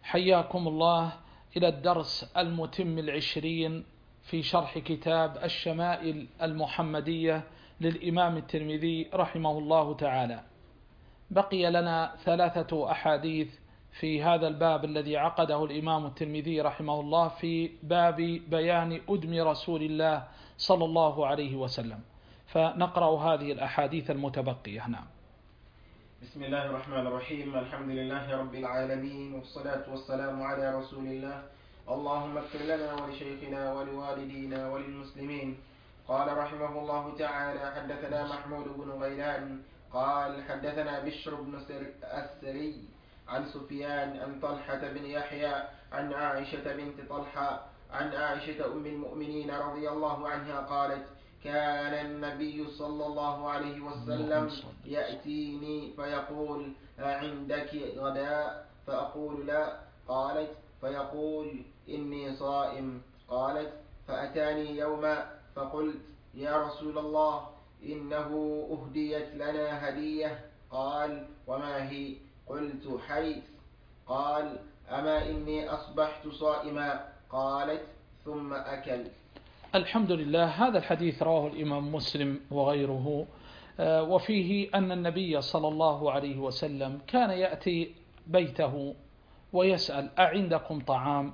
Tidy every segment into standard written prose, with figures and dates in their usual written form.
حياكم الله إلى الدرس المتم 20 في شرح كتاب الشمائل المحمدية للإمام الترمذي رحمه الله تعالى. بقي لنا 3 أحاديث في هذا الباب الذي عقده الإمام الترمذي رحمه الله في باب بيان أدم رسول الله صلى الله عليه وسلم، فنقرأ هذه الأحاديث المتبقية. نعم. بسم الله الرحمن الرحيم. الحمد لله رب العالمين، والصلاة والسلام على رسول الله. اللهم اغفر لنا ولشيخنا ولوالدينا وللمسلمين. قال رحمه الله تعالى: حدثنا محمود بن غيلان قال حدثنا بشر بن السري عن سفيان عن طلحة بن يحيى عن عائشة بنت طلحة عن عائشة أم المؤمنين رضي الله عنها قالت: كان النبي صلى الله عليه وسلم يأتيني فيقول: أعندك غداء؟ فأقول: لا. قالت: فيقول: إني صائم. قالت: فأتاني يوما فقلت: يا رسول الله، إنه أهديت لنا هدية. قال: وما هي؟ قلت: حيث. قال: أما إني أصبحت صائما. قالت: ثم أكل. الحمد لله. هذا الحديث رواه الإمام مسلم وغيره، وفيه أن النبي صلى الله عليه وسلم كان يأتي بيته ويسأل: أعندكم طعام؟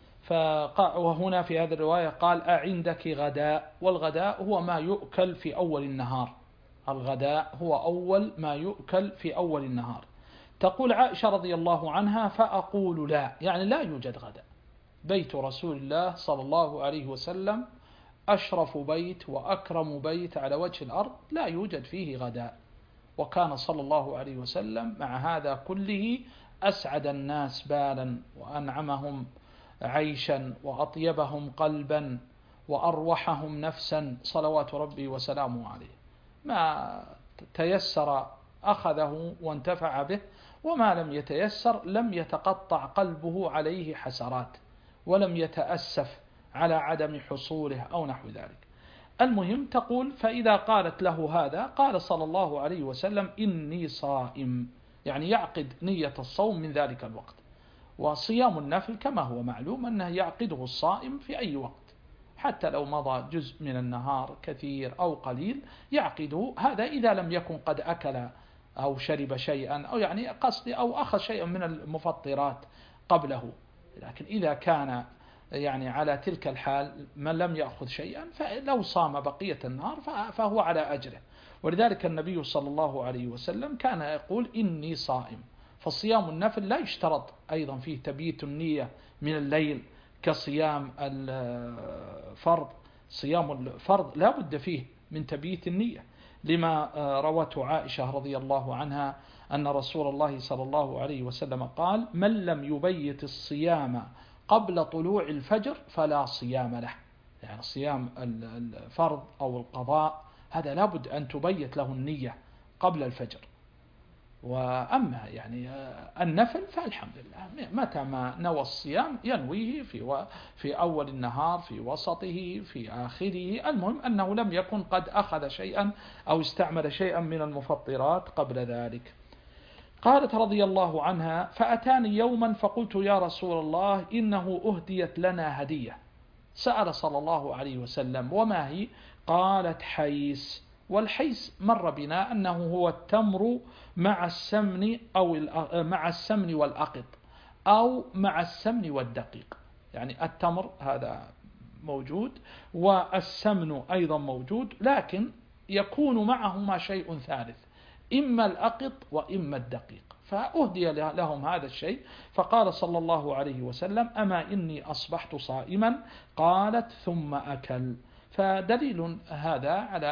وهنا في هذه الرواية قال: أعندك غداء؟ والغداء هو ما يؤكل في أول النهار. الغداء هو أول ما يؤكل في أول النهار. تقول عائشة رضي الله عنها: فأقول: لا، يعني لا يوجد غداء. بيت رسول الله صلى الله عليه وسلم أشرف بيت وأكرم بيت على وجه الأرض، لا يوجد فيه غداء. وكان صلى الله عليه وسلم مع هذا كله أسعد الناس بالا، وأنعمهم عيشا، وأطيبهم قلبا، وأروحهم نفسا، صلوات ربي وسلامه عليه. ما تيسر أخذه وانتفع به، وما لم يتيسر لم يتقطع قلبه عليه حسرات، ولم يتأسف على عدم حصوله أو نحو ذلك. المهم، تقول: فإذا قالت له هذا قال صلى الله عليه وسلم: إني صائم، يعني يعقد نية الصوم من ذلك الوقت. وصيام النفل كما هو معلوم أنه يعقده الصائم في أي وقت، حتى لو مضى جزء من النهار كثير أو قليل يعقده، هذا إذا لم يكن قد أكل أو شرب شيئا، أو يعني قصدي أو أخذ شيئا من المفطرات قبله. لكن إذا كان يعني على تلك الحال من لم يأخذ شيئا، فلو صام بقية النهار فهو على أجره. ولذلك النبي صلى الله عليه وسلم كان يقول: إني صائم. فصيام النفل لا يشترط أيضا فيه تبييت النية من الليل كصيام الفرض. صيام الفرض لا بد فيه من تبييت النية، لما روته عائشة رضي الله عنها أن رسول الله صلى الله عليه وسلم قال: من لم يبيت الصيام قبل طلوع الفجر فلا صيام له. يعني صيام الفرض أو القضاء هذا لابد أن تبيت له النية قبل الفجر. وأما يعني النفل فالحمد لله، متى ما نوى الصيام ينويه في أول النهار، في وسطه، في آخره، المهم أنه لم يكن قد أخذ شيئا أو استعمل شيئا من المفطرات قبل ذلك. قالت رضي الله عنها: فأتاني يوما فقلت: يا رسول الله، إنه أهديت لنا هدية. سأل صلى الله عليه وسلم: وما هي؟ قالت: حيس. والحيس مر بنا أنه هو التمر مع السمن، أو مع السمن والأقط، أو مع السمن والدقيق. يعني التمر هذا موجود، والسمن أيضا موجود، لكن يكون معهما شيء ثالث، إما الأقط وإما الدقيق. فأهدي لهم هذا الشيء، فقال صلى الله عليه وسلم: أما إني أصبحت صائما. قالت: ثم أكل. فدليل هذا على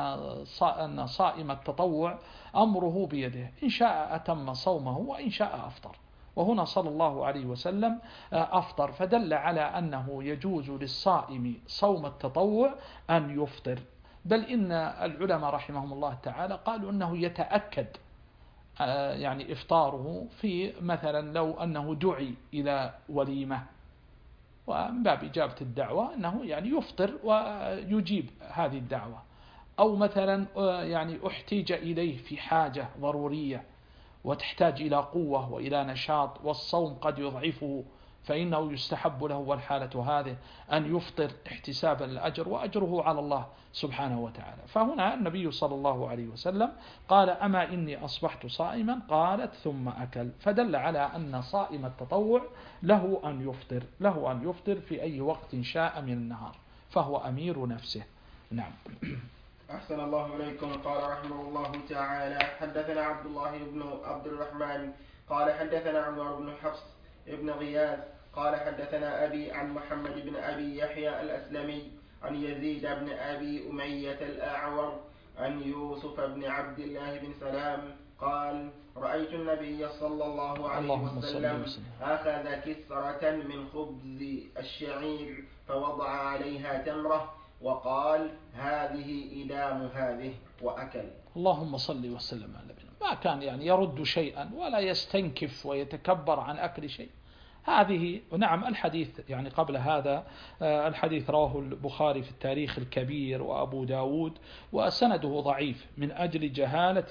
أن صائم التطوع أمره بيده، إن شاء أتم صومه وإن شاء أفطر. وهنا صلى الله عليه وسلم أفطر، فدل على أنه يجوز للصائم صوم التطوع أن يفطر. بل إن العلماء رحمهم الله تعالى قالوا أنه يتأكد يعني إفطاره في مثلا لو أنه دعي إلى وليمة، ومن باب إجابة الدعوة أنه يعني يفطر ويجيب هذه الدعوة، أو مثلا يعني احتيج إليه في حاجة ضرورية وتحتاج إلى قوة وإلى نشاط، والصوم قد يضعفه، فإنه يستحب له والحالة هذه أن يفطر احتسابا للأجر، وأجره على الله سبحانه وتعالى. فهنا النبي صلى الله عليه وسلم قال: أما إني أصبحت صائما، قالت: ثم أكل، فدل على أن صائم التطوع له أن يفطر في أي وقت شاء من النهار، فهو أمير نفسه. نعم. أحسن الله إليكم. قال رحمه الله تعالى: حدثنا عبد الله بن عبد الرحمن قال حدثنا عمر بن حفص ابن غياث قال حدثنا أبي عن محمد بن أبي يحيى الأسلمي عن يزيد بن أبي أمية الأعور عن يوسف بن عبد الله بن سلام قال: رأيت النبي صلى الله عليه وسلم أخذ كسرة من خبز الشعير فوضع عليها تمرة وقال: هذه إدام هذه، وأكل. اللهم صل وسلم على نبينا. ما كان يرد شيئا ولا يستنكف ويتكبر عن أكل شيء. هذه نعم. الحديث قبل هذا الحديث رواه البخاري في التاريخ الكبير وأبو داود، وسنده ضعيف من أجل جهالة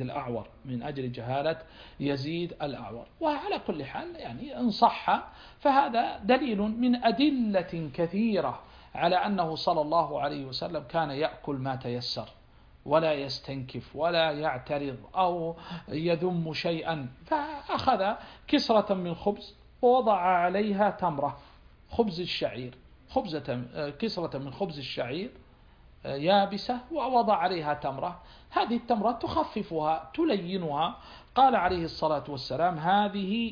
يزيد الأعور. وعلى كل حال إن صح فهذا دليل من أدلة كثيرة على أنه صلى الله عليه وسلم كان يأكل ما تيسر، ولا يستنكف ولا يعترض أو يذم شيئا. فأخذ كسرة من خبز ووضع عليها تمرة، خبز الشعير، كسرة من خبز الشعير يابسة، ووضع عليها تمرة. هذه التمرة تخففها تلينها. قال عليه الصلاة والسلام: هذه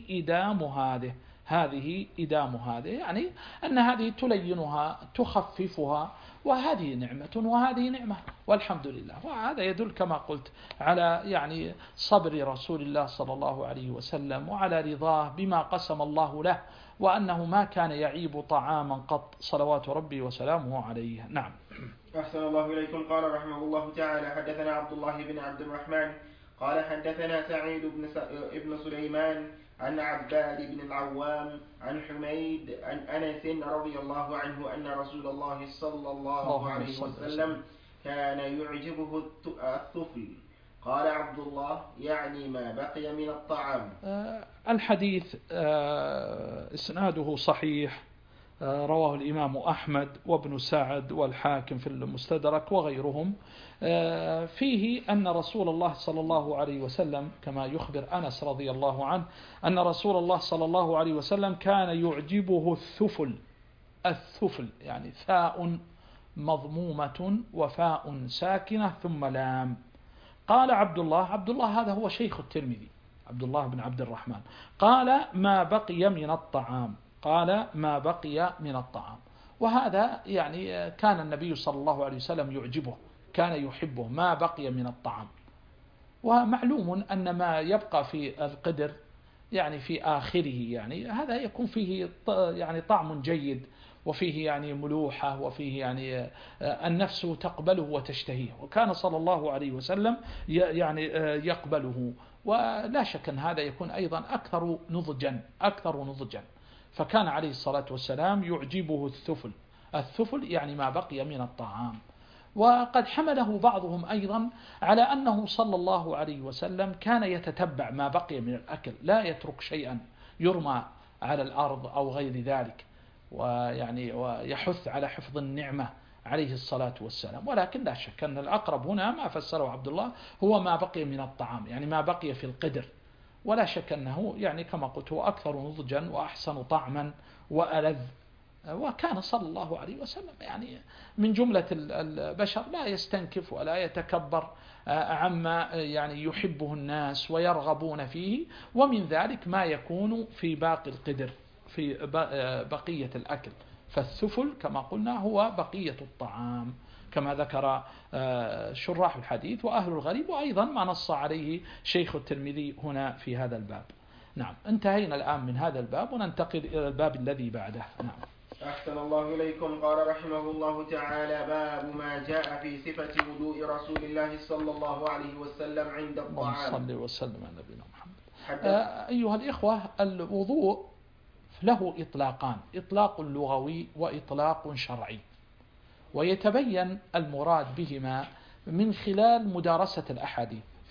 إدام هذه، أن هذه تلينها تخففها، وهذه نعمة وهذه نعمة، والحمد لله. وهذا يدل كما قلت على صبر رسول الله صلى الله عليه وسلم، وعلى رضاه بما قسم الله له، وأنه ما كان يعيب طعاما قط، صلوات ربي وسلامه عليه. نعم. أحسن الله إليكم. قال رحمه الله تعالى: حدثنا عبد الله بن عبد الرحمن قال حدثنا سعيد بن سليمان عن عباد بن العوام عن حميد عن أنس رضي الله عنه أن رسول الله صلى الله عليه وسلم كان يعجبه الثفل. قال عبد الله: ما بقي من الطعام. الحديث إسناده صحيح، رواه الإمام أحمد وابن سعد والحاكم في المستدرك وغيرهم. فيه أن رسول الله صلى الله عليه وسلم كما يخبر أنس رضي الله عنه أن رسول الله صلى الله عليه وسلم كان يعجبه الثفل، ثاء مضمومة وفاء ساكنة ثم لام. قال عبد الله هذا هو شيخ الترمذي، عبد الله بن عبد الرحمن، قال: ما بقي من الطعام. وهذا كان النبي صلى الله عليه وسلم يعجبه، كان يحبه ما بقي من الطعام. ومعلوم أن ما يبقى في القدر في آخره هذا يكون فيه طعم جيد، وفيه ملوحة، وفيه النفس تقبله وتشتهيه، وكان صلى الله عليه وسلم يقبله. ولا شك أن هذا يكون أيضا أكثر نضجا. فكان عليه الصلاة والسلام يعجبه الثفل ما بقي من الطعام. وقد حمله بعضهم أيضا على أنه صلى الله عليه وسلم كان يتتبع ما بقي من الأكل، لا يترك شيئا يرمى على الأرض أو غير ذلك، ويحث على حفظ النعمة عليه الصلاة والسلام. ولكن لا شك أن الأقرب هنا ما فسره عبد الله هو ما بقي من الطعام، ما بقي في القدر. ولا شك أنه كما قلت هو أكثر نضجا وأحسن طعما وألذ. وكان صلى الله عليه وسلم من جملة البشر لا يستنكف ولا يتكبر عما يحبه الناس ويرغبون فيه، ومن ذلك ما يكون في باقي القدر، في بقية الأكل. فالثفل كما قلنا هو بقية الطعام، كما ذكر شراح الحديث وأهل الغريب، وأيضا ما نص عليه شيخ الترمذي هنا في هذا الباب. نعم. انتهينا الآن من هذا الباب وننتقل إلى الباب الذي بعده. نعم. أحسن الله إليكم. قال رحمه الله تعالى: باب ما جاء في صفة وضوء رسول الله صلى الله عليه وسلم عند الطعام. صلى وسلم على نبينا محمد. أيها الإخوة، الوضوء له إطلاقان: إطلاق لغوي وإطلاق شرعي، ويتبين المراد بهما من خلال مدارسة الأحاديث.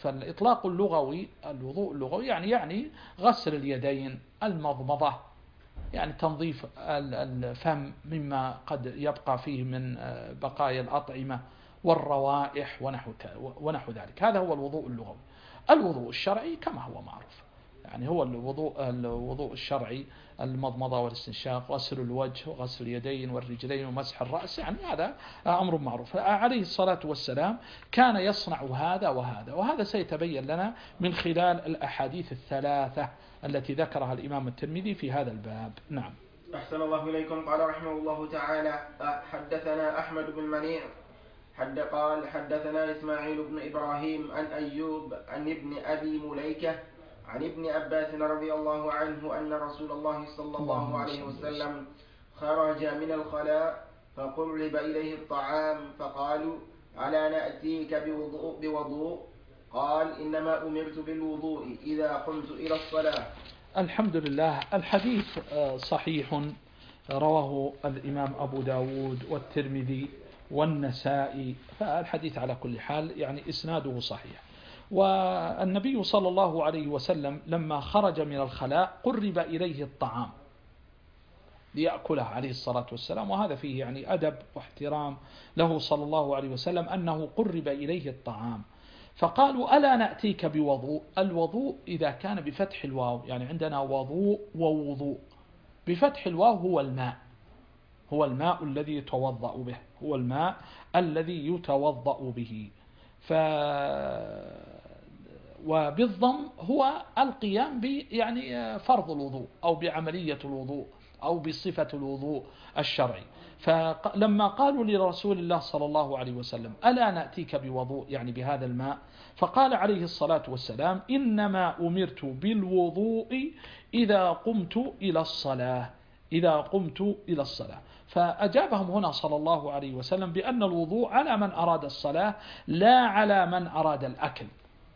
فالإطلاق اللغوي الوضوء اللغوي يعني غسل اليدين، المضمضة، يعني تنظيف الفم مما قد يبقى فيه من بقايا الأطعمة والروائح ونحو ذلك. هذا هو الوضوء اللغوي. الوضوء الشرعي كما هو معروف، يعني هو الوضوء الشرعي المضمضة والاستنشاق، غسل الوجه وغسل اليدين والرجلين ومسح الرأس، يعني هذا أمر معروف. عليه الصلاة والسلام كان يصنع هذا وهذا، وهذا سيتبين لنا من خلال الأحاديث الثلاثة التي ذكرها الإمام الترمذي في هذا الباب. نعم. أحسن الله إليكم. قال رحمه الله تعالى: حدثنا أحمد بن منيع قال حدثنا إسماعيل بن إبراهيم عن أيوب عن ابن أبي مليكة عن ابن عباس رضي الله عنه أن رسول الله صلى الله عليه وسلم خرج من الخلاء فقرب إليه الطعام فقالوا: ألا نأتيك بوضوء؟ قال: إنما أمرت بالوضوء إذا قمت إلى الصلاة. الحمد لله. الحديث صحيح، رواه الإمام أبو داود والترمذي والنسائي، فالحديث على كل حال يعني إسناده صحيح. والنبي صلى الله عليه وسلم لما خرج من الخلاء قرب إليه الطعام ليأكله عليه الصلاة والسلام، وهذا فيه يعني أدب واحترام له صلى الله عليه وسلم أنه قرب إليه الطعام. فقالوا: ألا نأتيك بوضوء؟ الوضوء إذا كان بفتح الواو، يعني عندنا وضوء ووضوء، بفتح الواو هو الماء الذي يتوضأ به، هو الماء الذي يتوضأ به. وبالضم هو القيام يعني فرض الوضوء أو بعملية الوضوء أو بصفة الوضوء الشرعي. فلما قالوا لرسول الله صلى الله عليه وسلم: ألا نأتيك بوضوء، يعني بهذا الماء، فقال عليه الصلاة والسلام: إنما أمرت بالوضوء إذا قمت إلى الصلاة، إذا قمت إلى الصلاة. فأجابهم هنا صلى الله عليه وسلم بأن الوضوء على من أراد الصلاة لا على من أراد الأكل.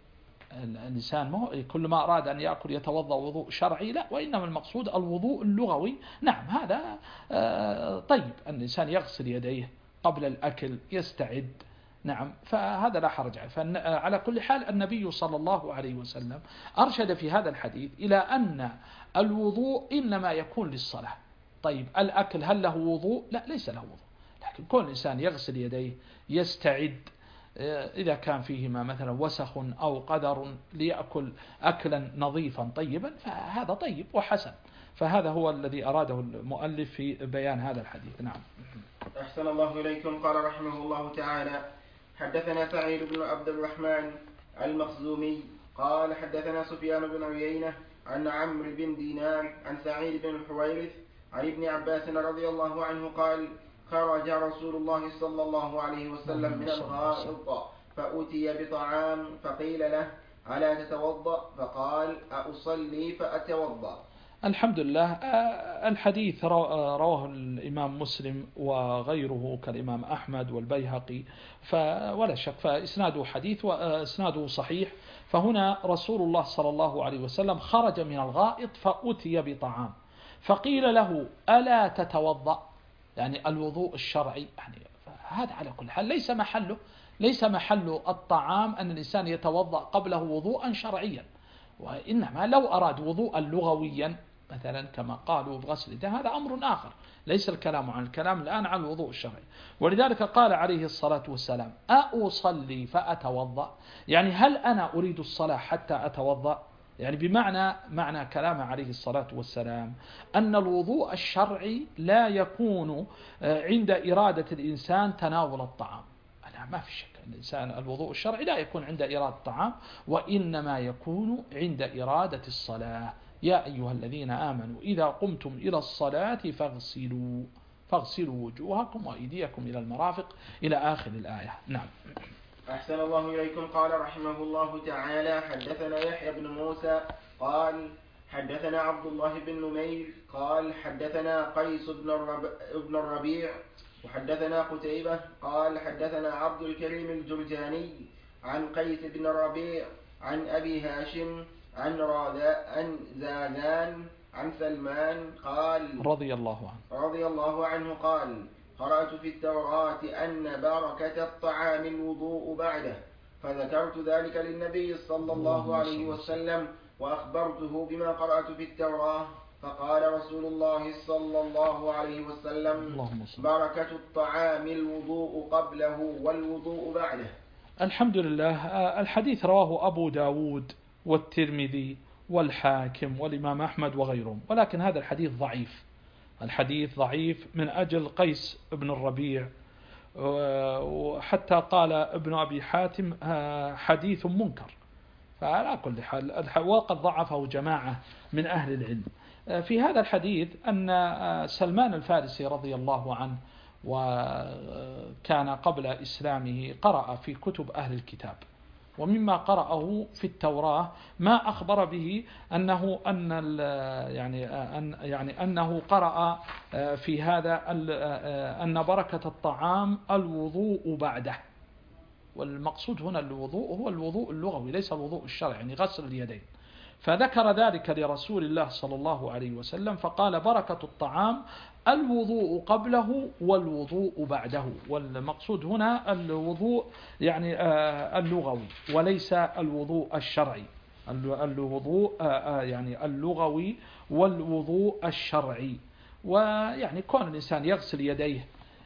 الإنسان ما كل ما أراد أن يأكل يتوضأ وضوء شرعي، لا، وإنما المقصود الوضوء اللغوي. نعم، هذا طيب، الإنسان يغسل يديه قبل الأكل، يستعد، نعم، فهذا لا حرج عليه. فعلى كل حال النبي صلى الله عليه وسلم أرشد في هذا الحديث إلى أن الوضوء إنما يكون للصلاة. طيب الأكل هل له وضوء؟ لا، ليس له وضوء، لكن كل إنسان يغسل يديه، يستعد إذا كان فيهما مثلا وسخ أو قدر ليأكل أكلا نظيفا طيبا، فهذا طيب وحسن. فهذا هو الذي أراده المؤلف في بيان هذا الحديث. نعم. أحسن الله إليكم. قال رحمه الله تعالى: حدثنا سعيد بن عبد الرحمن المخزومي قال حدثنا سفيان بن عيينة عن عمرو بن دينار عن سعيد بن الحويرث عن ابن عباس رضي الله عنه قال: خرج رسول الله صلى الله عليه وسلم من الغائط فأتي بطعام فقيل له: ألا تتوضأ؟ فقال: أصلي فأتوضأ. الحمد لله. الحديث رواه الإمام مسلم وغيره كالإمام أحمد والبيهقي، ولا شك فإسناده حديث وإسناده صحيح. فهنا رسول الله صلى الله عليه وسلم خرج من الغائط فأتي بطعام فقيل له: ألا تتوضأ؟ يعني الوضوء الشرعي، يعني هذا على كل حال ليس محل الطعام أن الإنسان يتوضأ قبله وضوءا شرعيا، وإنما لو أراد وضوءا لغويا مثلا كما قالوا بغسل ده، هذا أمر آخر، ليس الكلام عن الكلام الآن عن الوضوء الشرعي. ولذلك قال عليه الصلاة والسلام: أصلي فأتوضأ؟ يعني هل أنا أريد الصلاة حتى أتوضأ؟ يعني معنى كلام عليه الصلاة والسلام أن الوضوء الشرعي لا يكون عند إرادة الإنسان تناول الطعام. ما في شك الإنسان الوضوء الشرعي لا يكون عند إرادة الطعام، وإنما يكون عند إرادة الصلاة. يا أيها الذين آمنوا إذا قمتم إلى الصلاة فاغسلوا وجوهكم وأيديكم إلى المرافق إلى آخر الآية. نعم. أحسن الله إليكم. قال رحمه الله تعالى: حدثنا يحيى بن موسى قال حدثنا عبد الله بن نمير قال حدثنا قيس بن الربيع وحدثنا قتيبة قال حدثنا عبد الكريم الجرجاني عن قيس بن الربيع عن أبي هاشم عن زادان عن سلمان قال رضي الله عنه قال: قرأت في التوراة أن بركة الطعام الوضوء بعده، فذكرت ذلك للنبي صلى الله عليه وسلم وأخبرته بما قرأت في التوراة، فقال رسول الله صلى الله عليه وسلم: بركة الطعام الوضوء قبله والوضوء بعده. الحمد لله. الحديث رواه أبو داود والترمذي والحاكم والإمام أحمد وغيرهم، ولكن هذا الحديث ضعيف. الحديث ضعيف من أجل قيس بن الربيع، وحتى قال ابن أبي حاتم حديث منكر. فعلى كل حال وقد ضعفه جماعة من أهل العلم. في هذا الحديث أن سلمان الفارسي رضي الله عنه وكان قبل إسلامه قرأ في كتب أهل الكتاب، ومما قرأه في التوراة ما أخبر به أنه قرأ في هذا أن بركة الطعام الوضوء بعده. والمقصود هنا الوضوء هو الوضوء اللغوي ليس الوضوء الشرعي، يعني غسل اليدين. فذكر ذلك لرسول الله صلى الله عليه وسلم فقال: بركة الطعام الوضوء قبله والوضوء بعده. والمقصود هنا الوضوء يعني اللغوي وليس الوضوء الشرعي، الوضوء يعني اللغوي والوضوء الشرعي. ويعني كون الإنسان يغسل يديه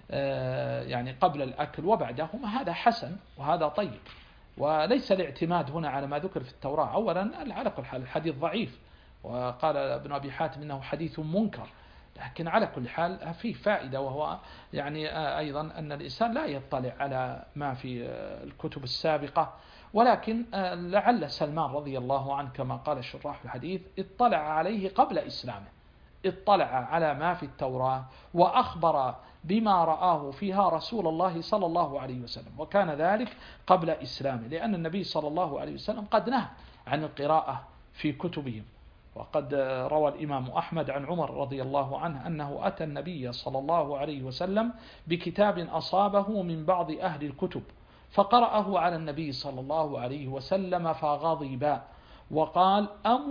يعني قبل الأكل وبعدهما هذا حسن وهذا طيب، وليس الاعتماد هنا على ما ذكر في التوراة. أولا على كل حال الحديث ضعيف، وقال ابن أبي حاتم إنه حديث منكر، لكن على كل حال فيه فائدة، وهو يعني أيضا أن الإنسان لا يطلع على ما في الكتب السابقة، ولكن لعل سلمان رضي الله عنه كما قال شراح الحديث اطلع عليه قبل إسلامه، اطلع على ما في التوراة وأخبر بما رآه فيها رسول الله صلى الله عليه وسلم، وكان ذلك قبل إسلامه، لأن النبي صلى الله عليه وسلم قد نهى عن القراءة في كتبهم. وقد روى الإمام أحمد عن عمر رضي الله عنه أنه أتى النبي صلى الله عليه وسلم بكتاب أصابه من بعض أهل الكتب فقرأه على النبي صلى الله عليه وسلم فغضب وقال: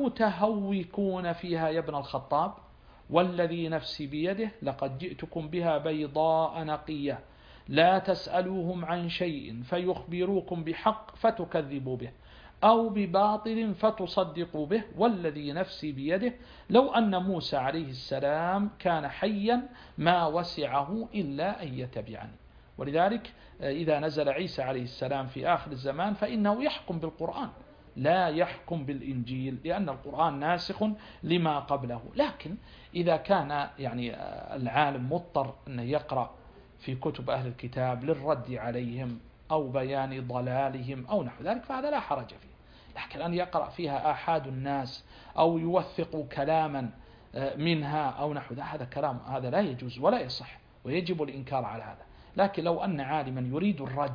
أمتهوكون فيها يا ابن الخطاب؟ والذي نفسي بيده لقد جئتكم بها بيضاء نقية لا تسألوهم عن شيء فيخبروكم بحق فتكذبوا به أو بباطل فتصدقوا به، والذي نفسي بيده لو أن موسى عليه السلام كان حيا ما وسعه إلا أن يتبعني. ولذلك إذا نزل عيسى عليه السلام في آخر الزمان فإنه يحكم بالقرآن لا يحكم بالإنجيل، لأن القرآن ناسخ لما قبله. لكن إذا كان يعني العالم مضطر أن يقرأ في كتب أهل الكتاب للرد عليهم أو بيان ضلالهم أو نحو ذلك فهذا لا حرج فيه. لكن أن يقرأ فيها آحاد الناس أو يوثق كلاما منها أو نحو ذلك هذا كلام هذا لا يجوز ولا يصح، ويجب الإنكار على هذا. لكن لو أن عالما يريد الرد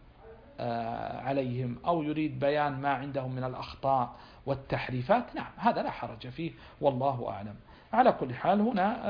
عليهم أو يريد بيان ما عندهم من الأخطاء والتحريفات نعم هذا لا حرج فيه، والله أعلم. على كل حال هنا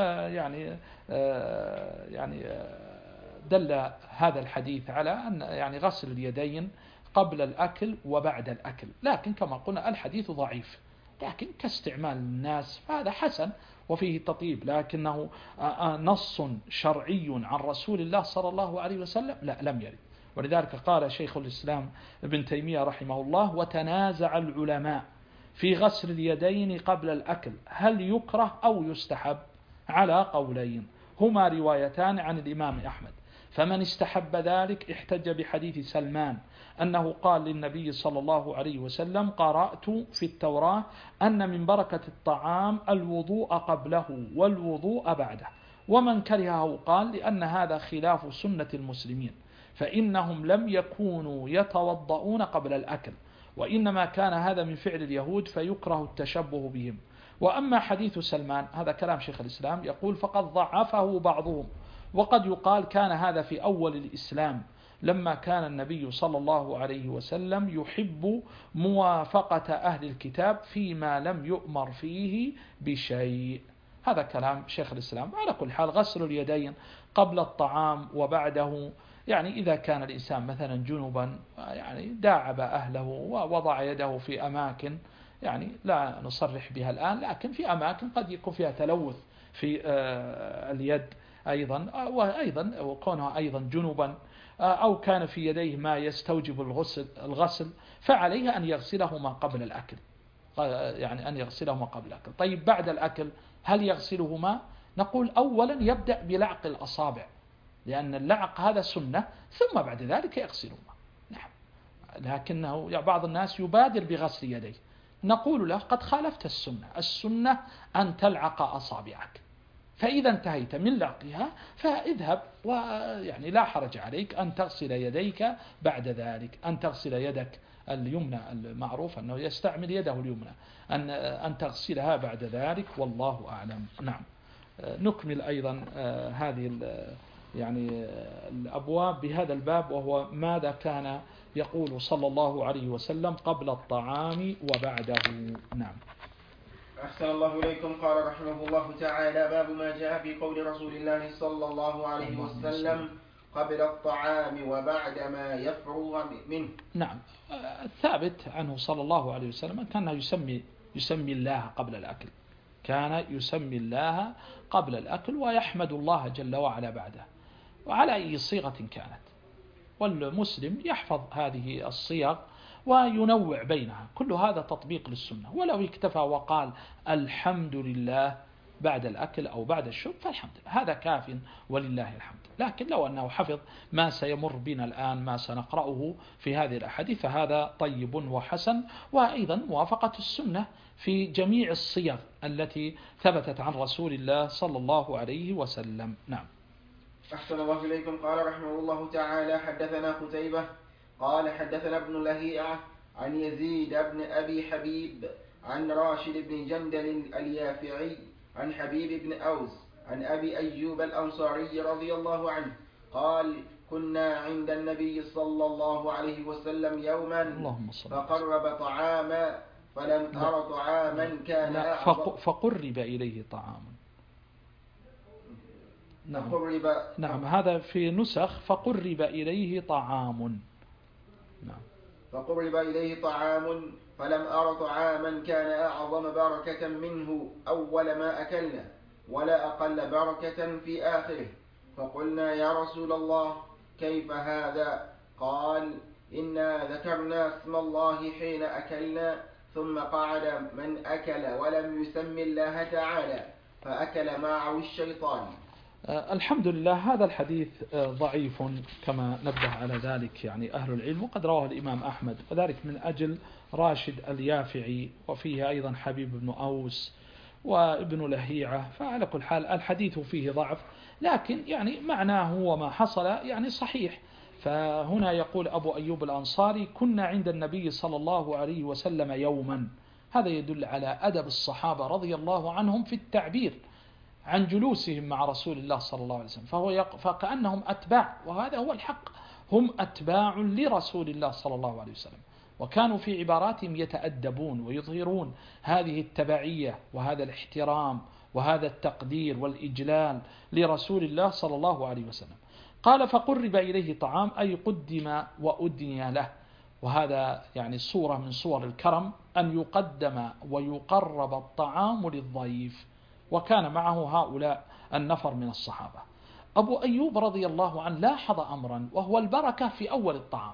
يعني دل هذا الحديث على أن يعني غسل اليدين قبل الأكل وبعد الأكل، لكن كما قلنا الحديث ضعيف، لكن كاستعمال الناس فهذا حسن وفيه تطيب، لكنه نص شرعي عن رسول الله صلى الله عليه وسلم لا لم يرد. ولذلك قال شيخ الإسلام ابن تيمية رحمه الله: وتنازع العلماء في غسل اليدين قبل الأكل هل يكره أو يستحب على قولين هما روايتان عن الإمام أحمد، فمن استحب ذلك احتج بحديث سلمان أنه قال للنبي صلى الله عليه وسلم: قرأت في التوراة أن من بركة الطعام الوضوء قبله والوضوء بعده. ومن كرهه قال لأن هذا خلاف سنة المسلمين، فإنهم لم يكونوا يتوضؤون قبل الأكل، وإنما كان هذا من فعل اليهود فيكره التشبه بهم. وأما حديث سلمان هذا كلام شيخ الإسلام يقول: فقد ضعفه بعضهم، وقد يقال كان هذا في أول الإسلام لما كان النبي صلى الله عليه وسلم يحب موافقة أهل الكتاب فيما لم يؤمر فيه بشيء. هذا كلام شيخ الإسلام. على كل حال غسل اليدين قبل الطعام وبعده، يعني إذا كان الإنسان مثلا جنبا يعني داعب أهله ووضع يده في أماكن يعني لا نصرح بها الآن، لكن في أماكن قد يكون فيها تلوث في اليد أيضا، وأيضا وكونها أيضا جنبا أو كان في يديه ما يستوجب الغسل فعليه أن يغسلهما قبل الأكل، يعني أن يغسلهما قبل الأكل. طيب بعد الأكل هل يغسلهما؟ نقول أولا يبدأ بلعق الأصابع، لأن اللعق هذا سنة، ثم بعد ذلك يغسلهما. نعم. لكنه يعني بعض الناس يبادر بغسل يديه، نقول له قد خالفت السنة. السنة أن تلعق أصابعك، فإذا انتهيت من لعقها فاذهب، ويعني لا حرج عليك أن تغسل يديك بعد ذلك، أن تغسل يدك اليمنى، المعروف أنه يستعمل يده اليمنى، أن تغسلها بعد ذلك، والله أعلم. نعم. نكمل أيضا هذه يعني الأبواب بهذا الباب، وهو ماذا كان يقول صلى الله عليه وسلم قبل الطعام وبعده. نعم. أحسن الله إليكم. قال رحمه الله تعالى: باب ما جاء في قول رسول الله صلى الله عليه وسلم قبل الطعام وبعد ما يفرغ منه. نعم. الثابت عنه صلى الله عليه وسلم كان يسمي الله قبل الأكل، كان يسمي الله قبل الأكل ويحمد الله جل وعلا بعده، وعلى أي صيغة كانت. والمسلم يحفظ هذه الصيغ وينوع بينها، كل هذا تطبيق للسنة. ولو اكتفى وقال الحمد لله بعد الأكل أو بعد الشرب فالحمد لله، هذا كاف ولله الحمد. لكن لو أنه حفظ ما سيمر بنا الآن، ما سنقرأه في هذه الأحاديث، فهذا طيب وحسن، وأيضا موافقة السنة في جميع الصيغ التي ثبتت عن رسول الله صلى الله عليه وسلم. نعم. أحسن الله إليكم. قال رحمه الله تعالى: حدثنا قتيبة قال حدثنا ابن لهيعة عن يزيد بن أبي حبيب عن راشد بن جندل اليافعي عن حبيب بن أوس عن أبي أيوب الأنصاري رضي الله عنه قال: كنا عند النبي صلى الله عليه وسلم يوما فقرب طعاما فلم أر طعاما كان أعظم. فقرب إليه طعام. نعم. هذا في نسخ فقرب إليه طعام. نعم. فقرب إليه طعام فلم أر طعاما كان أعظم بركة منه أول ما أكلنا ولا أقل بركة في آخره، فقلنا: يا رسول الله كيف هذا؟ قال: إنا ذكرنا اسم الله حين أكلنا، ثم قعد من أكل ولم يسم الله تعالى فأكل معه الشيطان. الحمد لله. هذا الحديث ضعيف كما نبه على ذلك يعني أهل العلم، وقد رواه الإمام أحمد، وذلك من أجل راشد اليافعي، وفيه أيضا حبيب بن أوس وابن لهيعة. فعلى كل حال الحديث فيه ضعف، لكن يعني معناه وما حصل يعني صحيح. فهنا يقول أبو أيوب الأنصاري: كنا عند النبي صلى الله عليه وسلم يوما. هذا يدل على أدب الصحابة رضي الله عنهم في التعبير عن جلوسهم مع رسول الله صلى الله عليه وسلم، فكأنهم أتباع، وهذا هو الحق، هم أتباع لرسول الله صلى الله عليه وسلم، وكانوا في عباراتهم يتأدبون ويظهرون هذه التبعية وهذا الاحترام وهذا التقدير والإجلال لرسول الله صلى الله عليه وسلم. قال: فقرب إليه طعام، أي قدم وأدني له، وهذا يعني صورة من صور الكرم، أن يقدم ويقرب الطعام للضيف، وكان معه هؤلاء النفر من الصحابة. أبو أيوب رضي الله عنه لاحظ أمرا، وهو البركة في أول الطعام،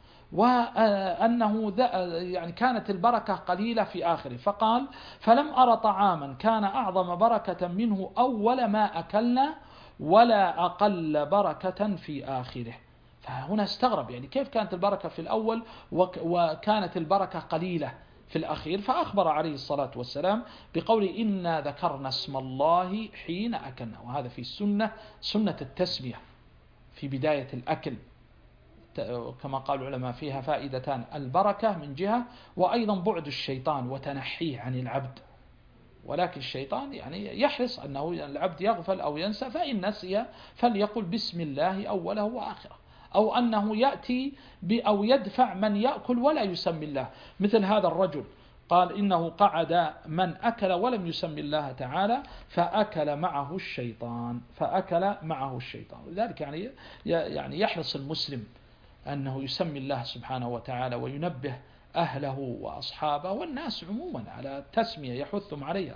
وأنه يعني كانت البركة قليلة في آخره، فقال: فلم أر طعاما كان أعظم بركة منه أول ما أكلنا ولا أقل بركة في آخره. فهنا استغرب، يعني كيف كانت البركة في الأول وكانت البركة قليلة في الأخير؟ فأخبر عليه الصلاة والسلام بقول: إنا ذكرنا اسم الله حين أكلنا. وهذا في سنة التسمية في بداية الأكل، كما قال العلماء فيها فائدتان: البركة من جهة، وأيضا بعد الشيطان وتنحيه عن العبد. ولكن الشيطان يعني يحرص أنه العبد يغفل أو ينسى، فإن نسي فليقل بسم الله أوله وآخره، أو أنه يأتي أو يدفع من يأكل ولا يسمي الله، مثل هذا الرجل قال: إنه قعد من أكل ولم يسمي الله تعالى فأكل معه الشيطان. ولذلك يعني يحرص المسلم أنه يسمي الله سبحانه وتعالى، وينبه أهله وأصحابه والناس عموما على التسمية، يحثهم عليها.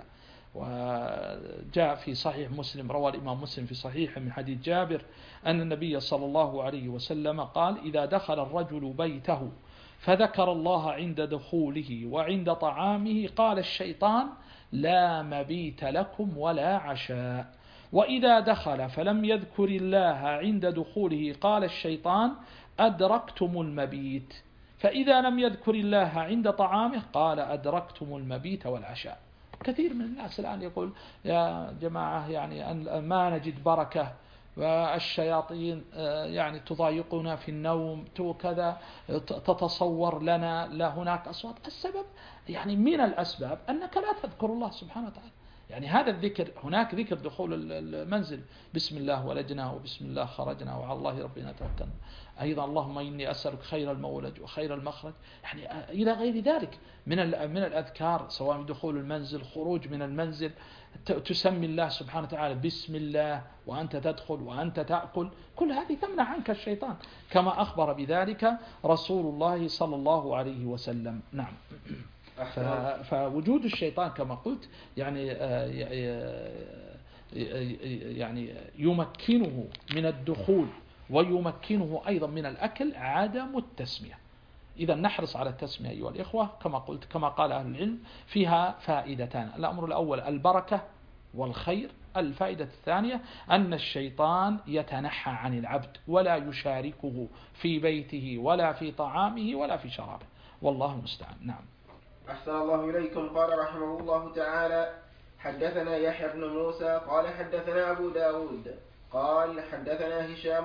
وجاء في صحيح مسلم، روى الإمام مسلم في صحيح من حديث جابر أن النبي صلى الله عليه وسلم قال: إذا دخل الرجل بيته فذكر الله عند دخوله وعند طعامه قال الشيطان: لا مبيت لكم ولا عشاء. وإذا دخل فلم يذكر الله عند دخوله قال الشيطان: أدركتم المبيت. فإذا لم يذكر الله عند طعامه قال: أدركتم المبيت والعشاء. كثير من الناس الآن يقول: يا جماعة يعني أن ما نجد بركة، والشياطين يعني تضايقنا في النوم كذا، تتصور لنا لا هناك أصوات. السبب يعني من الأسباب أنك لا تذكر الله سبحانه وتعالى. يعني هذا الذكر، هناك ذكر دخول المنزل: بسم الله ولجنا وبسم الله خرجنا وعلى الله ربنا توكلنا. أيضا اللهم إني أسألك خير المولج وخير المخرج، يعني إلى غير ذلك من الأذكار، سواء دخول المنزل، خروج من المنزل، تسمي الله سبحانه وتعالى بسم الله وأنت تدخل وأنت تأكل. كل هذه تمنع عنك الشيطان، كما أخبر بذلك رسول الله صلى الله عليه وسلم. نعم. فوجود الشيطان كما قلت يعني يمكنه من الدخول ويمكنه أيضا من الأكل عدم التسمية. إذا نحرص على التسمية أيها الإخوة، كما قلت كما قال أهل العلم فيها فائدتان: الأمر الأول البركة والخير، الفائدة الثانية أن الشيطان يتنحى عن العبد ولا يشاركه في بيته ولا في طعامه ولا في شرابه، والله المستعان. نعم. أحسن الله إليكم. قال رحمه الله تعالى: حدثنا يحيى بن موسى قال حدثنا أبو داود قال حدثنا هشام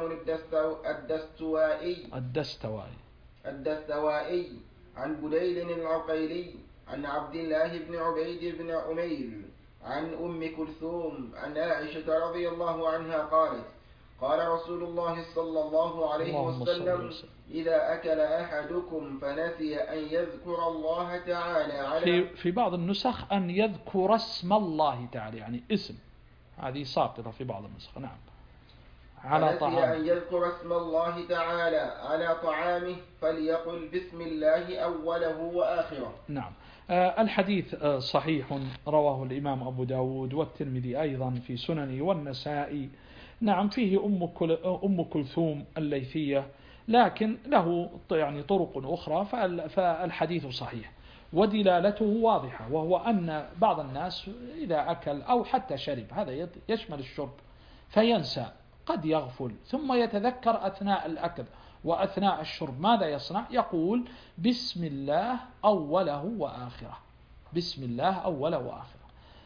الدستوائي عن بديل العقيلي عن عبد الله بن عبيد بن عمير عن أم كلثوم عن عائشة رضي الله عنها قالت: قال رسول الله صلى الله عليه وسلم: إذا أكل أحدكم فنسي أن يذكر الله تعالى على في بعض النسخ أن يذكر اسم الله تعالى، يعني اسم، هذه ساقطة في بعض النسخ. نعم. على طعامه، أن يذكر اسم الله تعالى على طعامه فليقل بسم الله أوله وآخره. نعم. الحديث صحيح، رواه الإمام أبو داود والترمذي أيضا في سننه والنسائي. نعم. فيه أم كلثوم الليثية، لكن له يعني طرق أخرى، فالحديث صحيح ودلالته واضحة، وهو أن بعض الناس إذا أكل أو حتى شرب، هذا يشمل الشرب، فينسى، قد يغفل ثم يتذكر أثناء الأكل وأثناء الشرب، ماذا يصنع؟ يقول بسم الله أوله وآخره، بسم الله أوله وآخره.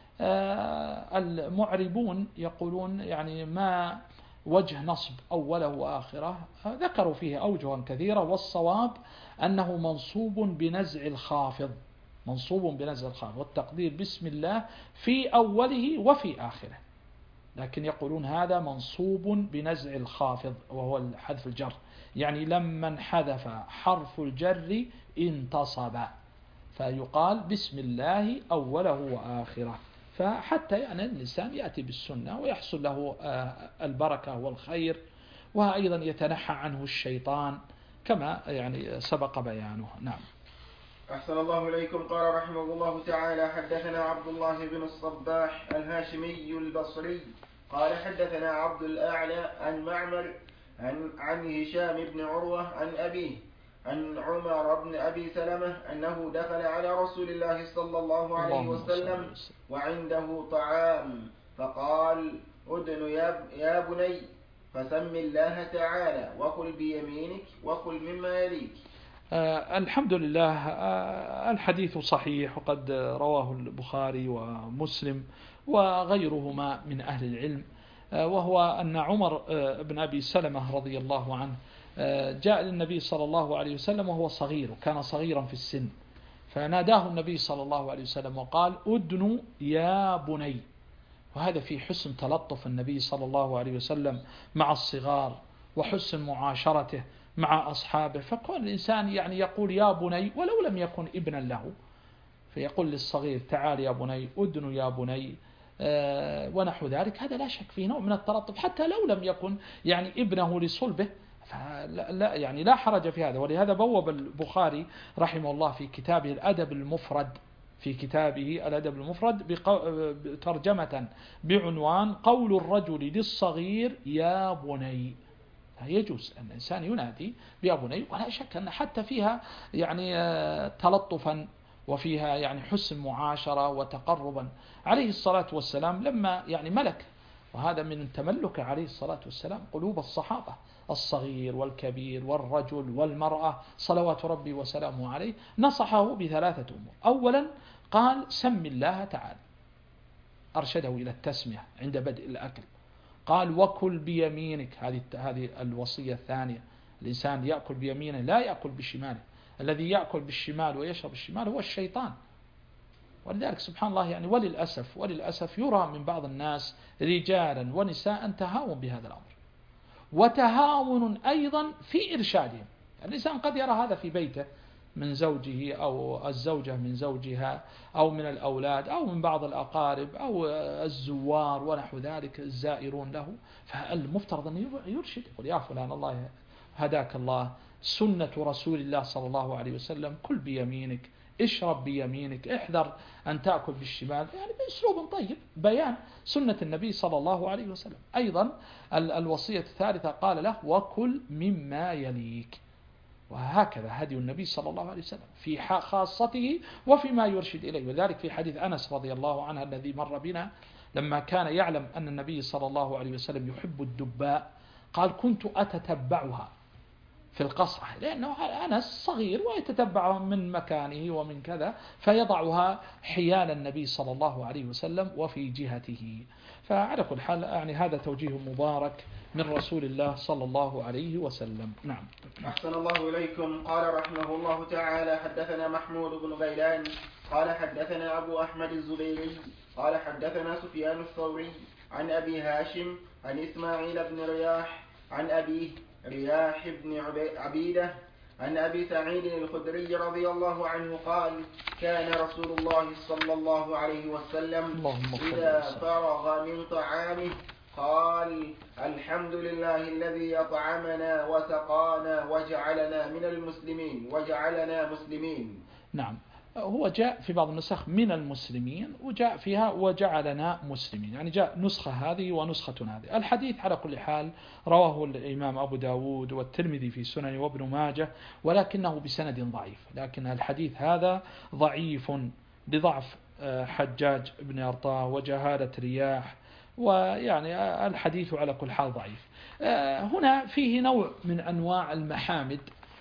المعربون يقولون يعني ما وجه نصب أوله وآخره، ذكروا فيه أوجها كثيرة، والصواب أنه منصوب بنزع الخافض، منصوب بنزع الخافض، والتقدير بسم الله في أوله وفي آخره، لكن يقولون هذا منصوب بنزع الخافض وهو حذف الجر، يعني لما انحذف حرف الجر انتصب، فيقال بسم الله أوله وآخره. فحتى يعني الإنسان يأتي بالسنة ويحصل له البركة والخير، وأيضا يتنحى عنه الشيطان كما يعني سبق بيانه. نعم. أحسن الله إليكم. قال رحمه الله تعالى: حدثنا عبد الله بن الصباح الهاشمي البصري قال حدثنا عبد الأعلى عن معمر عن هشام بن عروة عن أبيه عن عمر بن أبي سلمة أنه دخل على رسول الله صلى الله عليه وسلم وعنده طعام فقال: أدن يا بني فسم الله تعالى وكل بيمينك وكل مما يليك. الحمد لله. الحديث صحيح، وقد رواه البخاري ومسلم وغيرهما من أهل العلم، وهو أن عمر بن أبي سلمة رضي الله عنه جاء للنبي صلى الله عليه وسلم وهو صغير، وكان صغيرا في السن، فناداه النبي صلى الله عليه وسلم وقال: أدن يا بني. وهذا في حسن تلطف النبي صلى الله عليه وسلم مع الصغار وحسن معاشرته مع أصحابه، فكون الإنسان يعني يقول يا بني ولو لم يكن ابنا له، فيقول للصغير تعال يا بني، أدن يا بني، ونحو ذلك، هذا لا شك فيه نوع من التلطف حتى لو لم يكن يعني ابنه لصلبه، فلا يعني لا حرج في هذا. ولهذا بوب البخاري رحمه الله في كتابه الأدب المفرد في كتابه الأدب المفرد ترجمة بعنوان قول الرجل للصغير يا بني. يجوز أن الإنسان ينادي يا بني، ولا شك أن حتى فيها يعني تلطفا وفيها يعني حسن معاشرة وتقربا. عليه الصلاة والسلام لما يعني ملك، وهذا من تملك عليه الصلاة والسلام قلوب الصحابة، الصغير والكبير والرجل والمرأة صلوات ربي وسلامه عليه، نصحه بثلاثة أمور. أولا قال سم الله تعالى، أرشده إلى التسمية عند بدء الأكل. قال وكل بيمينك، هذه الوصية الثانية، الإنسان يأكل بيمينه لا يأكل بشماله. الذي يأكل بالشمال ويشرب الشمال هو الشيطان. ولذلك سبحان الله يعني وللأسف يرى من بعض الناس رجالا ونساء تهاون بهذا الأمر، وتهاون أيضا في إرشادهم. الإنسان قد يرى هذا في بيته من زوجه أو الزوجة من زوجها أو من الأولاد أو من بعض الأقارب أو الزوار ونحو ذلك الزائرون له، فالمفترض أن يرشد، يقول يا فلان الله هداك الله، سنة رسول الله صلى الله عليه وسلم كل بيمينك، اشرب بيمينك، احذر أن تأكل بالشمال، يعني بأسلوب طيب، بيان سنة النبي صلى الله عليه وسلم. أيضا الوصية الثالثة قال له وكل مما يليك، وهكذا هدي النبي صلى الله عليه وسلم في خاصته وفيما يرشد إليه. وذلك في حديث أنس رضي الله عنه الذي مر بنا، لما كان يعلم أن النبي صلى الله عليه وسلم يحب الدباء قال كنت أتتبعها في القصعة، لأنه أنس صغير ويتتبعها من مكانه ومن كذا، فيضعها حيال النبي صلى الله عليه وسلم وفي جهته. فعلى كل حال يعني هذا توجيه مبارك من رسول الله صلى الله عليه وسلم. نعم. أحسن الله إليكم. قال رحمه الله تعالى حدثنا محمود بن غيلان قال حدثنا أبو أحمد الزبيري قال حدثنا سفيان الثوري عن أبي هاشم عن إسماعيل بن رياح عن أبيه رياح بن عبيدة عن أبي سعيد الخدري رضي الله عنه قال كان رسول الله صلى الله عليه وسلم إذا فرغ من طعامه قال الحمد لله الذي أطعمنا وسقانا وجعلنا مسلمين. نعم، هو جاء في بعض النسخ من المسلمين، وجاء فيها وجعلنا مسلمين، يعني جاء نسخة هذه ونسخة هذه. الحديث على كل حال رواه الإمام أبو داود والترمذي في سنن وابن ماجه، ولكنه بسند ضعيف. لكن الحديث هذا ضعيف لضعف حجاج بن أرطاه وجهالة رياح، ويعني الحديث على كل حال ضعيف. هنا فيه نوع من أنواع المحامد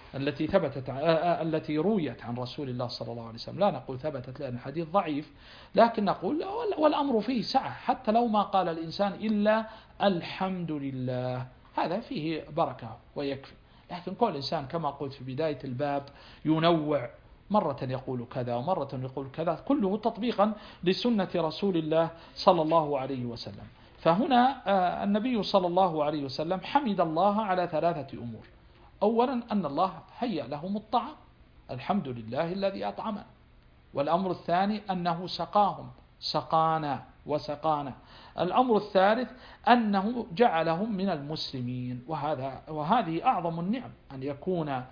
التي رويت عن رسول الله صلى الله عليه وسلم. لا نقول ثبتت لأن الحديث ضعيف، لكن نقول والأمر فيه سعة، حتى لو ما قال الإنسان إلا الحمد لله هذا فيه بركة ويكفي. لكن كل إنسان كما قلت في بداية الباب ينوع، مرة يقول كذا ومرة يقول كذا، كله تطبيقا لسنة رسول الله صلى الله عليه وسلم. فهنا النبي صلى الله عليه وسلم حمد الله على ثلاثة أمور. أولا أن الله هيأ لهم الطعام، الحمد لله الذي أطعمنا. والأمر الثاني أنه سقانا وسقانا. الأمر الثالث أنه جعلهم من المسلمين، وهذه أعظم النعم، أن يكون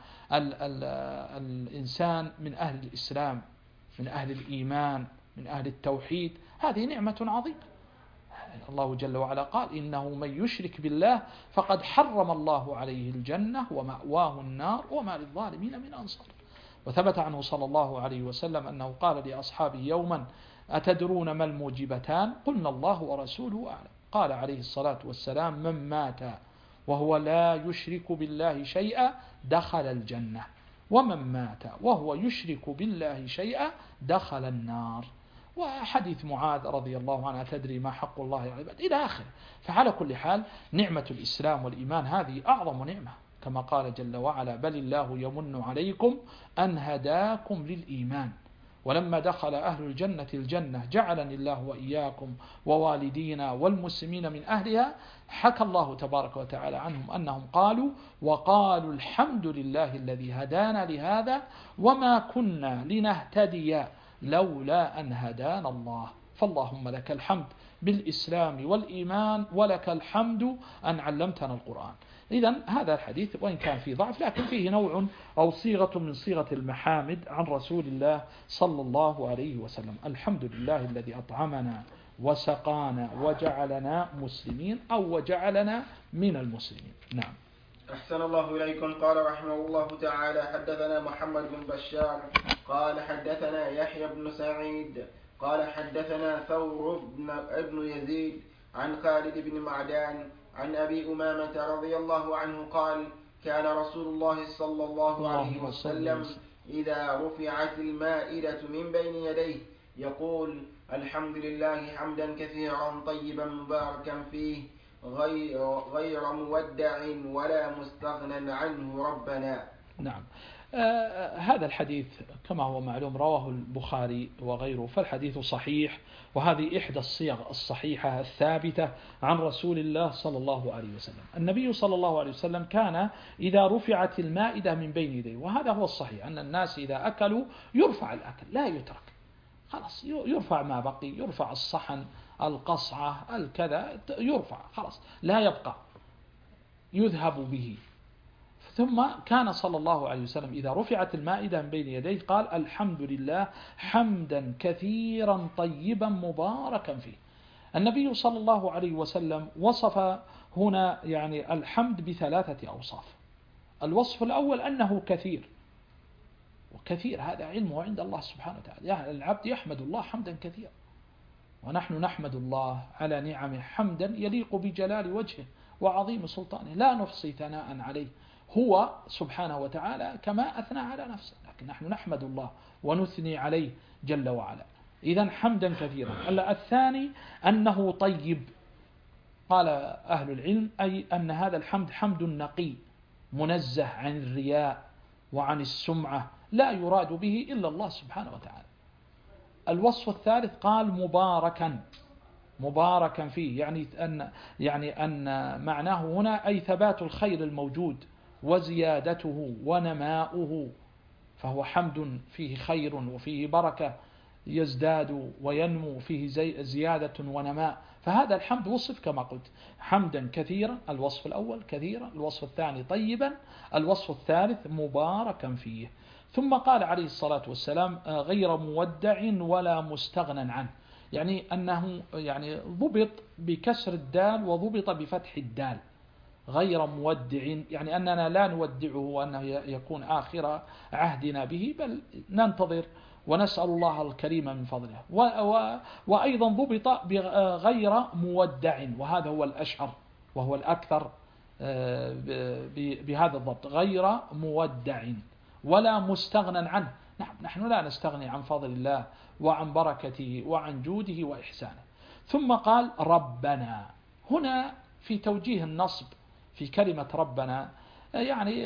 الإنسان من أهل الإسلام، من أهل الإيمان، من أهل التوحيد. هذه نعمة عظيمة. الله جل وعلا قال إنه من يشرك بالله فقد حرم الله عليه الجنة ومأواه النار وما للظالمين من أنصار. وثبت عنه صلى الله عليه وسلم أنه قال لأصحابه يوما أتدرون ما الموجبتان؟ قلنا الله ورسوله أعلم. قال عليه الصلاة والسلام من مات وهو لا يشرك بالله شيئا دخل الجنة، ومن مات وهو يشرك بالله شيئا دخل النار. وحديث معاذ رضي الله عنه تدري ما حق الله على العباد إلى آخره. فعلى كل حال نعمة الإسلام والإيمان هذه أعظم نعمة، كما قال جل وعلا بل الله يمن عليكم أن هداكم للإيمان. ولما دخل أهل الجنة جعلني الله وإياكم ووالدينا والمسلمين من أهلها، حكى الله تبارك وتعالى عنهم أنهم قالوا وقالوا الحمد لله الذي هدانا لهذا وما كنا لنهتدي لولا أن هدانا الله. فاللهم لك الحمد بالإسلام والإيمان ولك الحمد أن علمتنا القرآن. إذن هذا الحديث وإن كان فيه ضعف لكن فيه نوع أو صيغة من صيغة المحامد عن رسول الله صلى الله عليه وسلم. الحمد لله الذي أطعمنا وسقانا وجعلنا مسلمين أو وجعلنا من المسلمين. نعم. أحسن الله إليكم. قال رحمه الله تعالى: حدثنا محمد بن بشار قال حدثنا يحيى بن سعيد قال حدثنا ثور بن يزيد عن خالد بن معدان عن أبي أمامة رضي الله عنه قال: كان رسول الله صلى الله عليه وسلم إذا رفعت المائدة من بين يديه يقول: الحمد لله حمدا كثيرا طيبا مباركا فيه غير مودع ولا مستغنى عنه ربنا. نعم. هذا الحديث كما هو معلوم رواه البخاري وغيره، فالحديث صحيح، وهذه إحدى الصيغ الصحيحة الثابتة عن رسول الله صلى الله عليه وسلم. النبي صلى الله عليه وسلم كان إذا رفعت المائدة من بين يديه، وهذا هو الصحيح أن الناس إذا أكلوا يرفع الأكل لا يترك، خلاص يرفع ما بقي، يرفع الصحن القصعة الكذا يرفع خلاص لا يبقى، يذهب به. ثم كان صلى الله عليه وسلم إذا رفعت المائدة من بين يديه قال: الحمد لله حمدا كثيرا طيبا مباركا فيه. النبي صلى الله عليه وسلم وصف هنا يعني الحمد بثلاثة أوصاف. الوصف الأول أنه كثير، وكثير هذا علمه عند الله سبحانه وتعالى، يعني العبد يحمد الله حمدا كثيرا، ونحن نحمد الله على نعمه حمدا يليق بجلال وجهه وعظيم سلطانه، لا نحصي ثناء عليه، هو سبحانه وتعالى كما أثنى على نفسه، لكن نحن نحمد الله ونثني عليه جل وعلا. إذن حمدا كثيرا. الثاني أنه طيب، قال أهل العلم أي أن هذا الحمد حمد نقي منزه عن الرياء وعن السمعة، لا يراد به إلا الله سبحانه وتعالى. الوصف الثالث قال مباركا فيه، يعني أن معناه هنا أي ثبات الخير الموجود وزيادته ونماؤه، فهو حمد فيه خير وفيه بركة، يزداد وينمو، فيه زيادة ونماء. فهذا الحمد وصف كما قلت حمدا كثيرا، الوصف الأول كثيرا، الوصف الثاني طيبا، الوصف الثالث مباركا فيه. ثم قال عليه الصلاة والسلام: غير مودع ولا مستغنى عنه، يعني أنه يعني ضبط بكسر الدال وضبط بفتح الدال، غير مودع يعني أننا لا نودعه وأنه يكون آخر عهدنا به، بل ننتظر ونسأل الله الكريم من فضله. وأيضا ضبط بغير مودع، وهذا هو الأشهر وهو الأكثر بهذا الضبط، غير مودع ولا مستغنى عنه. نعم، نحن لا نستغني عن فضل الله وعن بركته وعن جوده وإحسانه. ثم قال: ربنا. هنا في توجيه النصب في كلمة ربنا، يعني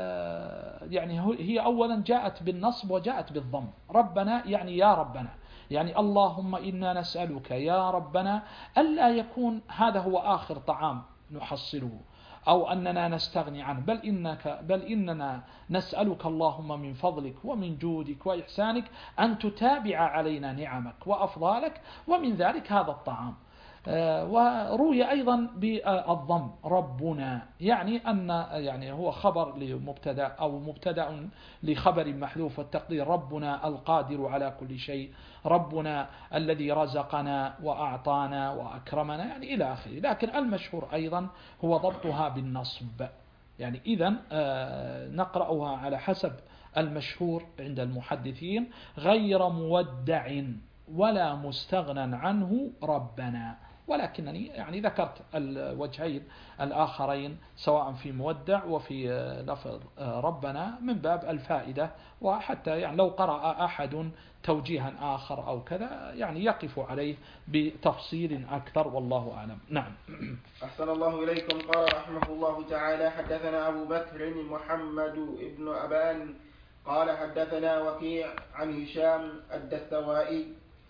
هي أولا جاءت بالنصب وجاءت بالضم. ربنا يعني يا ربنا، يعني اللهم إنا نسألك يا ربنا ألا يكون هذا هو آخر طعام نحصله أو أننا نستغني عنه، بل إننا نسألك اللهم من فضلك ومن جودك وإحسانك أن تتابع علينا نعمك وأفضالك، ومن ذلك هذا الطعام. وروي أيضا بالضم ربنا، يعني هو خبر لمبتدا أو مبتدا لخبر محذوف، والتقدير ربنا القادر على كل شيء، ربنا الذي رزقنا وأعطانا وأكرمنا، يعني إلى آخره. لكن المشهور أيضا هو ضبطها بالنصب، يعني إذن نقرأها على حسب المشهور عند المحدثين: غير مودع ولا مستغنى عنه ربنا. ولكنني يعني ذكرت الوجهين الآخرين سواء في مودع وفي لفظ ربنا من باب الفائدة، وحتى يعني لو قرأ أحد توجيها آخر أو كذا يعني يقف عليه بتفصيل أكثر، والله أعلم. نعم. أحسن الله إليكم. قال رحمه الله تعالى: حدثنا أبو بكر محمد بن أبان قال حدثنا وكيع عن هشام الدستوائي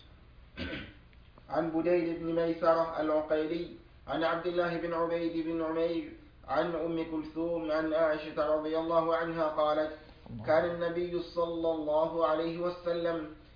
عن بديل بن ميسرة العقيلي عن عبد الله بن عبيد بن عمير عن أم كلثوم عن عائشة رضي الله عنها قالت: كان النبي صلى الله عليه وسلم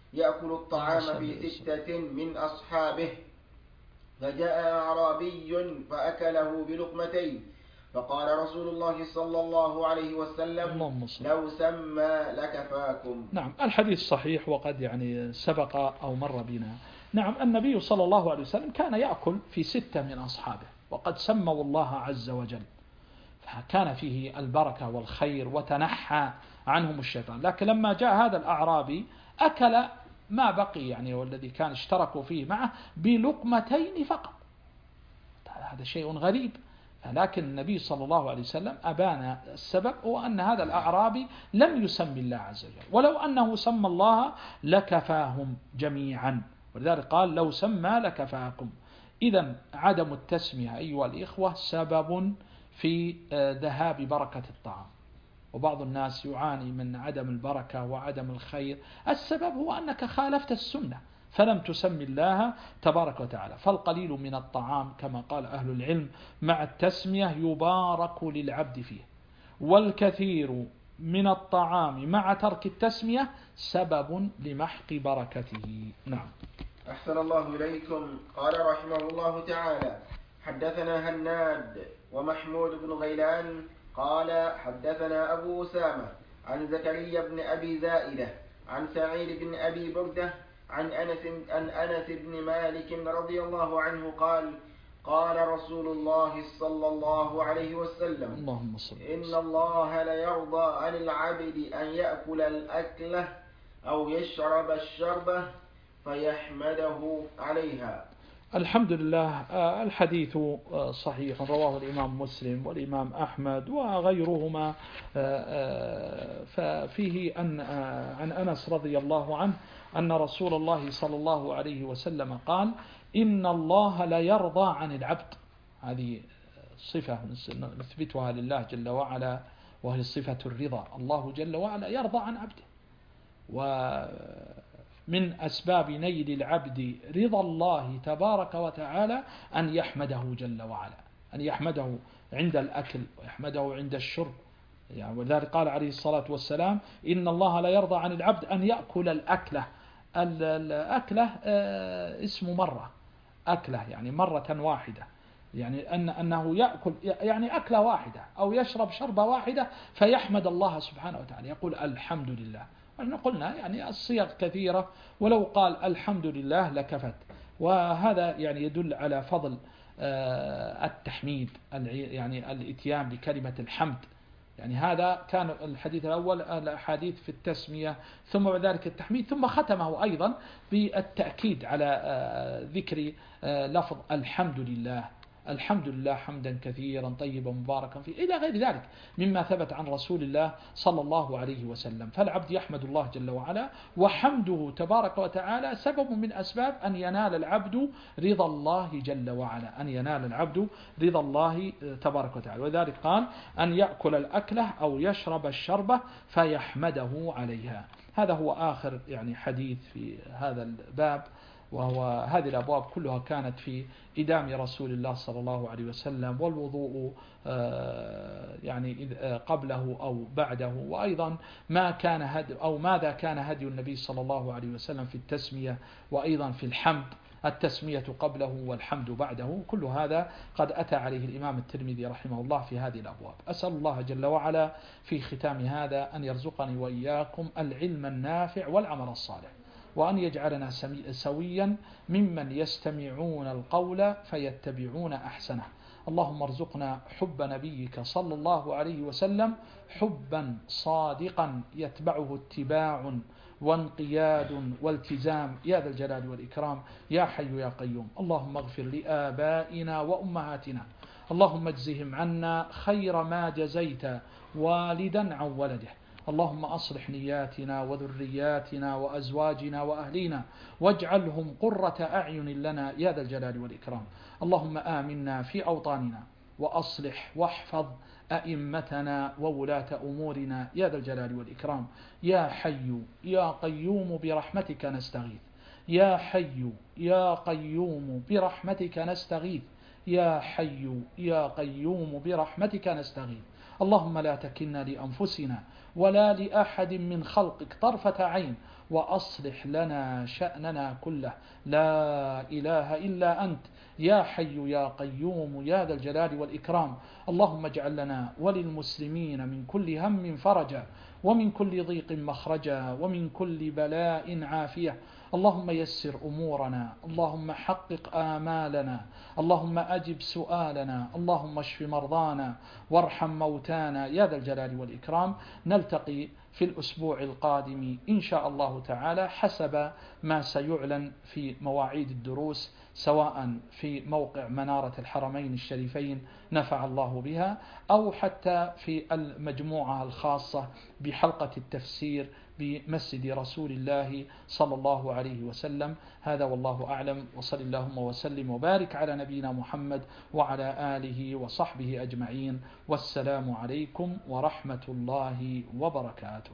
يأكل الطعام في 6 من أصحابه، فجاء أعرابي فأكله بلقمتين، فقال رسول الله صلى الله عليه وسلم: لو سمى لكفاكم. نعم، الحديث صحيح وقد يعني سبق أو مر بنا. نعم، النبي صلى الله عليه وسلم كان يأكل في 6 من أصحابه، وقد سموا الله عز وجل، فكان فيه البركة والخير وتنحى عنهم الشيطان. لكن لما جاء هذا الأعرابي أكل ما بقي يعني والذي كان اشتركوا فيه معه بلقمتين فقط. هذا شيء غريب. لكن النبي صلى الله عليه وسلم أبان السبب، هو أن هذا الأعرابي لم يسمي الله عز وجل، ولو أنه سمى الله لكفاهم جميعا، ولذلك قال: لو سمى لكفاكم. إذن عدم التسمية أيها الإخوة سبب في ذهاب بركة الطعام، وبعض الناس يعاني من عدم البركة وعدم الخير. السبب هو أنك خالفت السنة فلم تسمي الله تبارك وتعالى. فالقليل من الطعام كما قال أهل العلم مع التسمية يبارك للعبد فيه، والكثير من الطعام مع ترك التسمية سبب لمحق بركته. نعم. أحسن الله إليكم. قال رحمه الله تعالى: حدثنا هناد ومحمود بن غيلان قال حدثنا أبو أسامة عن زكريا بن أبي زائدة عن سعيد بن أبي بردة عن أنس بن مالك رضي الله عنه قال: قال رسول الله صلى الله عليه وسلم: إن الله ليرضى عن العبد أن يأكل الأكلة أو يشرب الشربة فيحمده عليها. الحمد لله. الحديث صحيح، رواه الإمام مسلم والإمام أحمد وغيرهما. ففيه عن أنس رضي الله عنه أن رسول الله صلى الله عليه وسلم قال: إن الله لا يرضى عن العبد. هذه صفة نثبتها لله جل وعلا، وهي صفة الرضا. الله جل وعلا يرضى عن عبده، ومن أسباب نيل العبد رضا الله تبارك وتعالى أن يحمده جل وعلا، أن يحمده عند الأكل ويحمده عند الشرب. يعني ولذلك قال عليه الصلاة والسلام: إن الله لا يرضى عن العبد أن يأكل الأكلة. الأكلة اسم مرة، أكلة يعني مرة واحدة، يعني أنه يأكل يعني أكلة واحدة أو يشرب شربة واحدة فيحمد الله سبحانه وتعالى، يقول الحمد لله. وإحنا قلنا يعني الصيغ كثيرة، ولو قال الحمد لله لكفت. وهذا يعني يدل على فضل التحميد، يعني الإتيان بكلمة الحمد. يعني هذا كان الحديث الأول، الأحاديث في التسمية ثم بعد ذلك التحميد، ثم ختمه أيضا بالتأكيد على ذكر لفظ الحمد لله. الحمد لله حمدا كثيرا طيبا مباركا فيه إلى غير ذلك مما ثبت عن رسول الله صلى الله عليه وسلم. فالعبد يحمد الله جل وعلا، وحمده تبارك وتعالى سبب من أسباب أن ينال العبد رضا الله جل وعلا، أن ينال العبد رضا الله تبارك وتعالى. وذلك قال: أن يأكل الأكلة أو يشرب الشربة فيحمده عليها. هذا هو آخر يعني حديث في هذا الباب، وهو هذه الأبواب كلها كانت في إدام رسول الله صلى الله عليه وسلم، والوضوء يعني قبله أو بعده، وأيضا ما كان هدي أو ماذا كان هدي النبي صلى الله عليه وسلم في التسمية، وأيضا في الحمد، التسمية قبله والحمد بعده. كل هذا قد أتى عليه الإمام الترمذي رحمه الله في هذه الأبواب. أسأل الله جل وعلا في ختام هذا أن يرزقني وإياكم العلم النافع والعمل الصالح، وأن يجعلنا سويا ممن يستمعون القول فيتبعون أحسنه. اللهم ارزقنا حب نبيك صلى الله عليه وسلم حبا صادقا يتبعه اتباع وانقياد والتزام يا ذا الجلال والإكرام يا حي يا قيوم. اللهم اغفر لآبائنا وأمهاتنا، اللهم اجزهم عنا خير ما جزيت والدا عن ولده. اللهم أصلح نياتنا وذرياتنا وأزواجنا وأهلينا، واجعلهم قرة أعين لنا يا ذا الجلال والإكرام. اللهم آمنا في أوطاننا، وأصلح واحفظ أئمتنا وولاة أمورنا يا ذا الجلال والإكرام. يا حي يا قيوم برحمتك نستغيث، يا حي يا قيوم برحمتك نستغيث، يا حي يا قيوم برحمتك نستغيث. اللهم لا تكلنا لأنفسنا ولا لأحد من خلقك طرفة عين، وأصلح لنا شأننا كله، لا إله إلا أنت يا حي يا قيوم يا ذا الجلال والإكرام. اللهم اجعل لنا وللمسلمين من كل هم فرجا، ومن كل ضيق مخرجا، ومن كل بلاء عافية. اللهم يسر أمورنا، اللهم حقق آمالنا، اللهم أجب سؤالنا، اللهم اشف مرضانا وارحم موتانا يا ذا الجلال والإكرام. نلتقي في الأسبوع القادم إن شاء الله تعالى حسب ما سيعلن في مواعيد الدروس، سواء في موقع منارة الحرمين الشريفين نفع الله بها، أو حتى في المجموعة الخاصة بحلقة التفسير بمسجد رسول الله صلى الله عليه وسلم. هذا والله أعلم، وصل اللهم وسلم وبارك على نبينا محمد وعلى آله وصحبه أجمعين، والسلام عليكم ورحمة الله وبركاته.